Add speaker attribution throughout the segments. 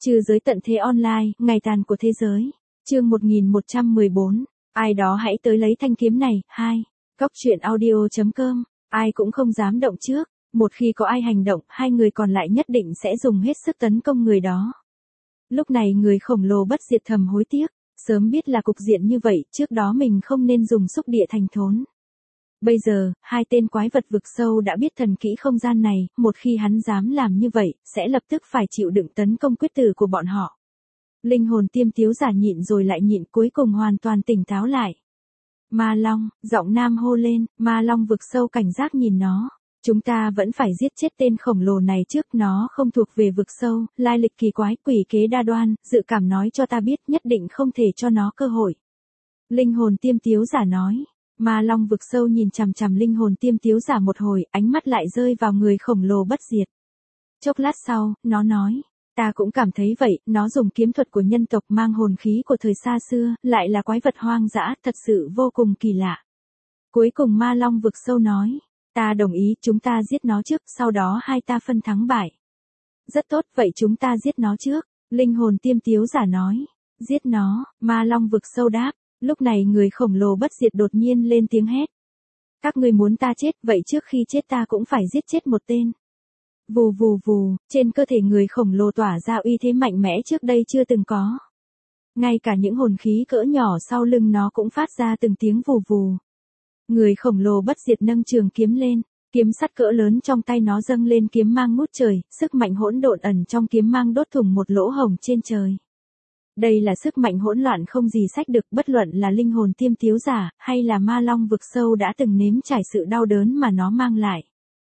Speaker 1: Trừ giới tận thế online, ngày tàn của thế giới. Chương 1114. Ai đó hãy tới lấy thanh kiếm này. 2. Cóc truyện audio.com. Ai cũng không dám động trước. Một khi có ai hành động, hai người còn lại nhất định sẽ dùng hết sức tấn công người đó. Lúc này người khổng lồ bất diệt thầm hối tiếc. Sớm biết là cục diện như vậy, trước đó mình không nên dùng xúc địa thành thốn. Bây giờ, hai tên quái vật vực sâu đã biết thần kỹ không gian này, một khi hắn dám làm như vậy, sẽ lập tức phải chịu đựng tấn công quyết tử của bọn họ. Linh hồn tiêm tiếu giả nhịn rồi lại nhịn, cuối cùng hoàn toàn tỉnh táo lại. Ma Long, giọng nam hô lên, Ma Long vực sâu cảnh giác nhìn nó. Chúng ta vẫn phải giết chết tên khổng lồ này trước, nó không thuộc về vực sâu, lai lịch kỳ quái, quỷ kế đa đoan, dự cảm nói cho ta biết nhất định không thể cho nó cơ hội. Linh hồn tiêm tiếu giả nói. Ma Long vực sâu nhìn chằm chằm linh hồn tiêm tiếu giả một hồi, ánh mắt lại rơi vào người khổng lồ bất diệt. Chốc lát sau, nó nói, ta cũng cảm thấy vậy, nó dùng kiếm thuật của nhân tộc mang hồn khí của thời xa xưa, lại là quái vật hoang dã, thật sự vô cùng kỳ lạ. Cuối cùng Ma Long vực sâu nói, ta đồng ý, chúng ta giết nó trước, sau đó hai ta phân thắng bại. Rất tốt, vậy chúng ta giết nó trước, linh hồn tiêm tiếu giả nói, giết nó, Ma Long vực sâu đáp. Lúc này người khổng lồ bất diệt đột nhiên lên tiếng hét. Các ngươi muốn ta chết, vậy trước khi chết ta cũng phải giết chết một tên. Vù vù vù, trên cơ thể người khổng lồ tỏa ra uy thế mạnh mẽ trước đây chưa từng có. Ngay cả những hồn khí cỡ nhỏ sau lưng nó cũng phát ra từng tiếng vù vù. Người khổng lồ bất diệt nâng trường kiếm lên, kiếm sắt cỡ lớn trong tay nó dâng lên kiếm mang ngút trời, sức mạnh hỗn độn ẩn trong kiếm mang đốt thủng một lỗ hổng trên trời. Đây là sức mạnh hỗn loạn không gì sách được, bất luận là linh hồn tiêm tiếu giả, hay là Ma Long vực sâu đã từng nếm trải sự đau đớn mà nó mang lại.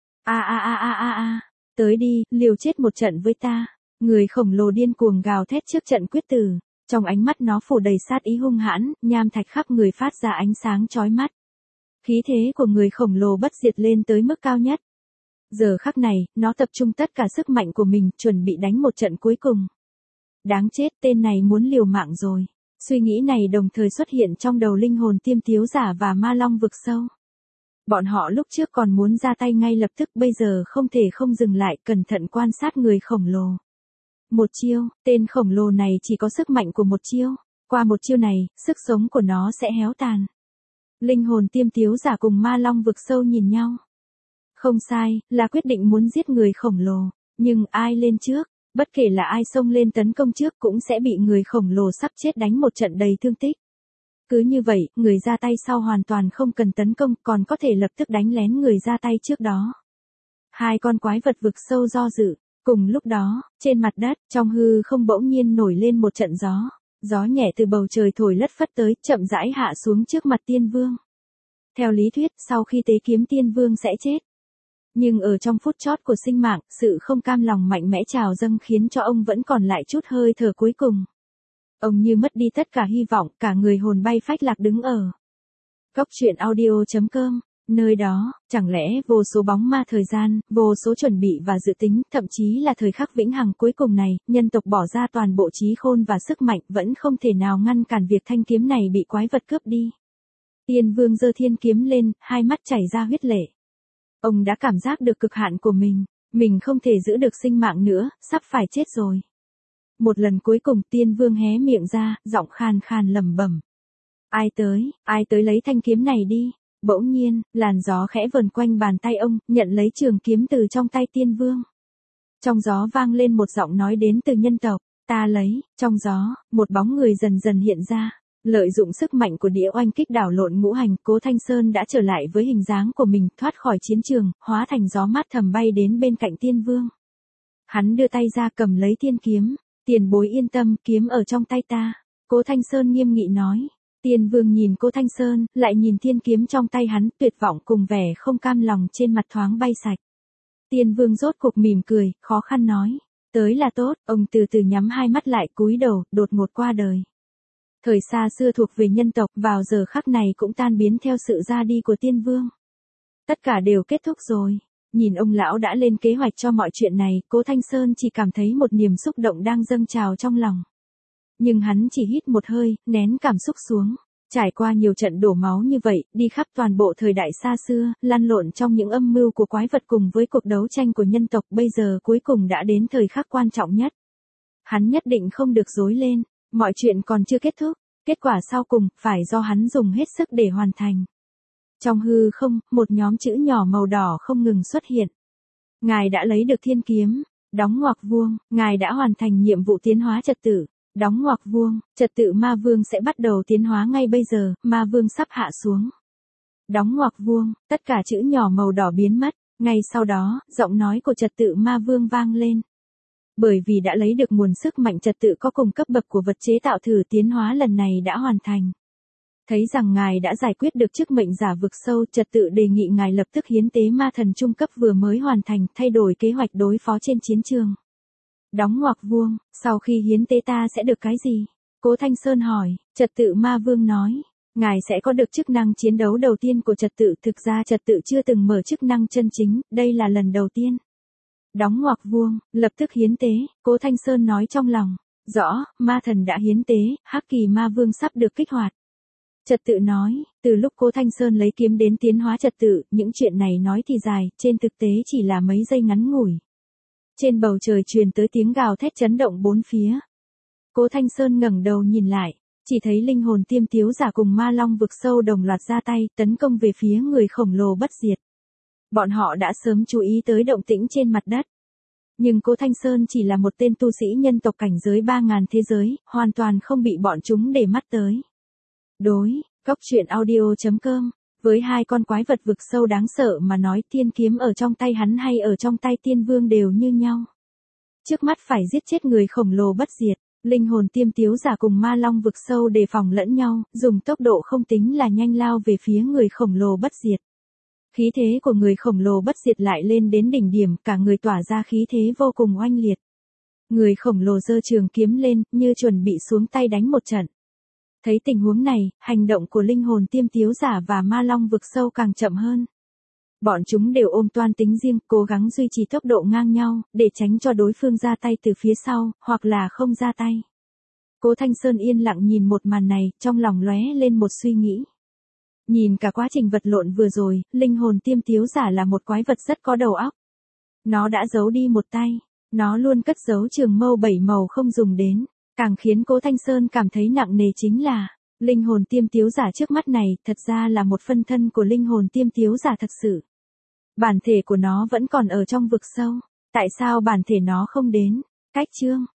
Speaker 1: Tới đi, liều chết một trận với ta. Người khổng lồ điên cuồng gào thét trước trận quyết tử. Trong ánh mắt nó phủ đầy sát ý hung hãn, nham thạch khắp người phát ra ánh sáng chói mắt. Khí thế của người khổng lồ bất diệt lên tới mức cao nhất. Giờ khắc này, nó tập trung tất cả sức mạnh của mình, chuẩn bị đánh một trận cuối cùng. Đáng chết, tên này muốn liều mạng rồi. Suy nghĩ này đồng thời xuất hiện trong đầu linh hồn tiêm tiếu giả và Ma Long vực sâu. Bọn họ lúc trước còn muốn ra tay ngay lập tức, bây giờ không thể không dừng lại, cẩn thận quan sát người khổng lồ. Một chiêu, tên khổng lồ này chỉ có sức mạnh của một chiêu. Qua một chiêu này, sức sống của nó sẽ héo tàn. Linh hồn tiêm tiếu giả cùng Ma Long vực sâu nhìn nhau. Không sai, là quyết định muốn giết người khổng lồ. Nhưng ai lên trước? Bất kể là ai xông lên tấn công trước cũng sẽ bị người khổng lồ sắp chết đánh một trận đầy thương tích. Cứ như vậy, người ra tay sau hoàn toàn không cần tấn công, còn có thể lập tức đánh lén người ra tay trước đó. Hai con quái vật vực sâu do dự. Cùng lúc đó, trên mặt đất, trong hư không bỗng nhiên nổi lên một trận gió. Gió nhẹ từ bầu trời thổi lất phất tới, chậm rãi hạ xuống trước mặt Tiên Vương. Theo lý thuyết, sau khi tế kiếm Tiên Vương sẽ chết. Nhưng ở trong phút chót của sinh mạng, sự không cam lòng mạnh mẽ trào dâng khiến cho ông vẫn còn lại chút hơi thở cuối cùng. Ông như mất đi tất cả hy vọng, cả người hồn bay phách lạc đứng ở Cóc truyện audio.com. Nơi đó, chẳng lẽ vô số bóng ma thời gian, vô số chuẩn bị và dự tính, thậm chí là thời khắc vĩnh hằng cuối cùng này, nhân tộc bỏ ra toàn bộ trí khôn và sức mạnh vẫn không thể nào ngăn cản việc thanh kiếm này bị quái vật cướp đi. Tiên Vương giơ thiên kiếm lên, hai mắt chảy ra huyết lệ. Ông đã cảm giác được cực hạn của mình không thể giữ được sinh mạng nữa, sắp phải chết rồi. Một lần cuối cùng Tiên Vương hé miệng ra, giọng khàn khàn lẩm bẩm. Ai tới lấy thanh kiếm này đi. Bỗng nhiên, làn gió khẽ vần quanh bàn tay ông, nhận lấy trường kiếm từ trong tay Tiên Vương. Trong gió vang lên một giọng nói đến từ nhân tộc, ta lấy, trong gió, một bóng người dần dần hiện ra. Lợi dụng sức mạnh của địa oanh kích đảo lộn ngũ hành, Cố Thanh Sơn đã trở lại với hình dáng của mình, thoát khỏi chiến trường, hóa thành gió mát thầm bay đến bên cạnh Tiên Vương. Hắn đưa tay ra cầm lấy thiên kiếm, tiền bối yên tâm, kiếm ở trong tay ta. Cố Thanh Sơn nghiêm nghị nói. Tiên Vương nhìn Cố Thanh Sơn, lại nhìn thiên kiếm trong tay hắn, tuyệt vọng cùng vẻ không cam lòng trên mặt thoáng bay sạch. Tiên Vương rốt cuộc mỉm cười, khó khăn nói. Tới là tốt, ông từ từ nhắm hai mắt lại cúi đầu, đột ngột qua đời. Thời xa xưa thuộc về nhân tộc, vào giờ khắc này cũng tan biến theo sự ra đi của Tiên Vương. Tất cả đều kết thúc rồi. Nhìn ông lão đã lên kế hoạch cho mọi chuyện này, Cố Thanh Sơn chỉ cảm thấy một niềm xúc động đang dâng trào trong lòng. Nhưng hắn chỉ hít một hơi, nén cảm xúc xuống. Trải qua nhiều trận đổ máu như vậy, đi khắp toàn bộ thời đại xa xưa, lăn lộn trong những âm mưu của quái vật cùng với cuộc đấu tranh của nhân tộc, bây giờ cuối cùng đã đến thời khắc quan trọng nhất. Hắn nhất định không được rối lên, mọi chuyện còn chưa kết thúc, kết quả sau cùng phải do hắn dùng hết sức để hoàn thành. Trong hư không, một nhóm chữ nhỏ màu đỏ không ngừng xuất hiện. Ngài đã lấy được thiên kiếm, đóng ngoặc vuông, ngài đã hoàn thành nhiệm vụ tiến hóa trật tự, đóng ngoặc vuông, trật tự ma vương sẽ bắt đầu tiến hóa ngay bây giờ, ma vương sắp hạ xuống. Đóng ngoặc vuông, tất cả chữ nhỏ màu đỏ biến mất, ngay sau đó, giọng nói của trật tự ma vương vang lên. Bởi vì đã lấy được nguồn sức mạnh trật tự có cùng cấp bậc của vật chế tạo thử tiến hóa lần này đã hoàn thành. Thấy rằng ngài đã giải quyết được chức mệnh giả vực sâu, trật tự đề nghị ngài lập tức hiến tế ma thần trung cấp vừa mới hoàn thành, thay đổi kế hoạch đối phó trên chiến trường. Đóng ngoặc vuông, sau khi hiến tế ta sẽ được cái gì? Cố Thanh Sơn hỏi, trật tự ma vương nói, ngài sẽ có được chức năng chiến đấu đầu tiên của trật tự, thực ra trật tự chưa từng mở chức năng chân chính, đây là lần đầu tiên. Đóng ngoặc vuông, lập tức hiến tế, Cố Thanh Sơn nói trong lòng, rõ, ma thần đã hiến tế, hắc kỳ ma vương sắp được kích hoạt. Trật tự nói, từ lúc Cố Thanh Sơn lấy kiếm đến tiến hóa trật tự, những chuyện này nói thì dài, trên thực tế chỉ là mấy giây ngắn ngủi. Trên bầu trời truyền tới tiếng gào thét chấn động bốn phía. Cố Thanh Sơn ngẩng đầu nhìn lại, chỉ thấy linh hồn tiêm tiếu giả cùng ma long vực sâu đồng loạt ra tay, tấn công về phía người khổng lồ bất diệt. Bọn họ đã sớm chú ý tới động tĩnh trên mặt đất. Nhưng Cố Thanh Sơn chỉ là một tên tu sĩ nhân tộc cảnh giới 3.000 thế giới, hoàn toàn không bị bọn chúng để mắt tới. Đối, Cốc Truyện Audio.com, với hai con quái vật vực sâu đáng sợ mà nói, tiên kiếm ở trong tay hắn hay ở trong tay tiên vương đều như nhau. Trước mắt phải giết chết người khổng lồ bất diệt, linh hồn tiêm tiếu giả cùng ma long vực sâu đề phòng lẫn nhau, dùng tốc độ không tính là nhanh lao về phía người khổng lồ bất diệt. Khí thế của người khổng lồ bất diệt lại lên đến đỉnh điểm, cả người tỏa ra khí thế vô cùng oanh liệt. Người khổng lồ giơ trường kiếm lên, như chuẩn bị xuống tay đánh một trận. Thấy tình huống này, hành động của linh hồn tiêm tiếu giả và ma long vực sâu càng chậm hơn. Bọn chúng đều ôm toan tính riêng, cố gắng duy trì tốc độ ngang nhau, để tránh cho đối phương ra tay từ phía sau, hoặc là không ra tay. Cố Thanh Sơn yên lặng nhìn một màn này, trong lòng lóe lên một suy nghĩ. Nhìn cả quá trình vật lộn vừa rồi, linh hồn tiêm tiếu giả là một quái vật rất có đầu óc. Nó đã giấu đi một tay, nó luôn cất giấu trường mâu 7 màu không dùng đến. Càng khiến Cố Thanh Sơn cảm thấy nặng nề chính là, linh hồn tiêm tiếu giả trước mắt này thật ra là một phân thân của linh hồn tiêm tiếu giả thật sự. Bản thể của nó vẫn còn ở trong vực sâu, tại sao bản thể nó không đến? Cách chương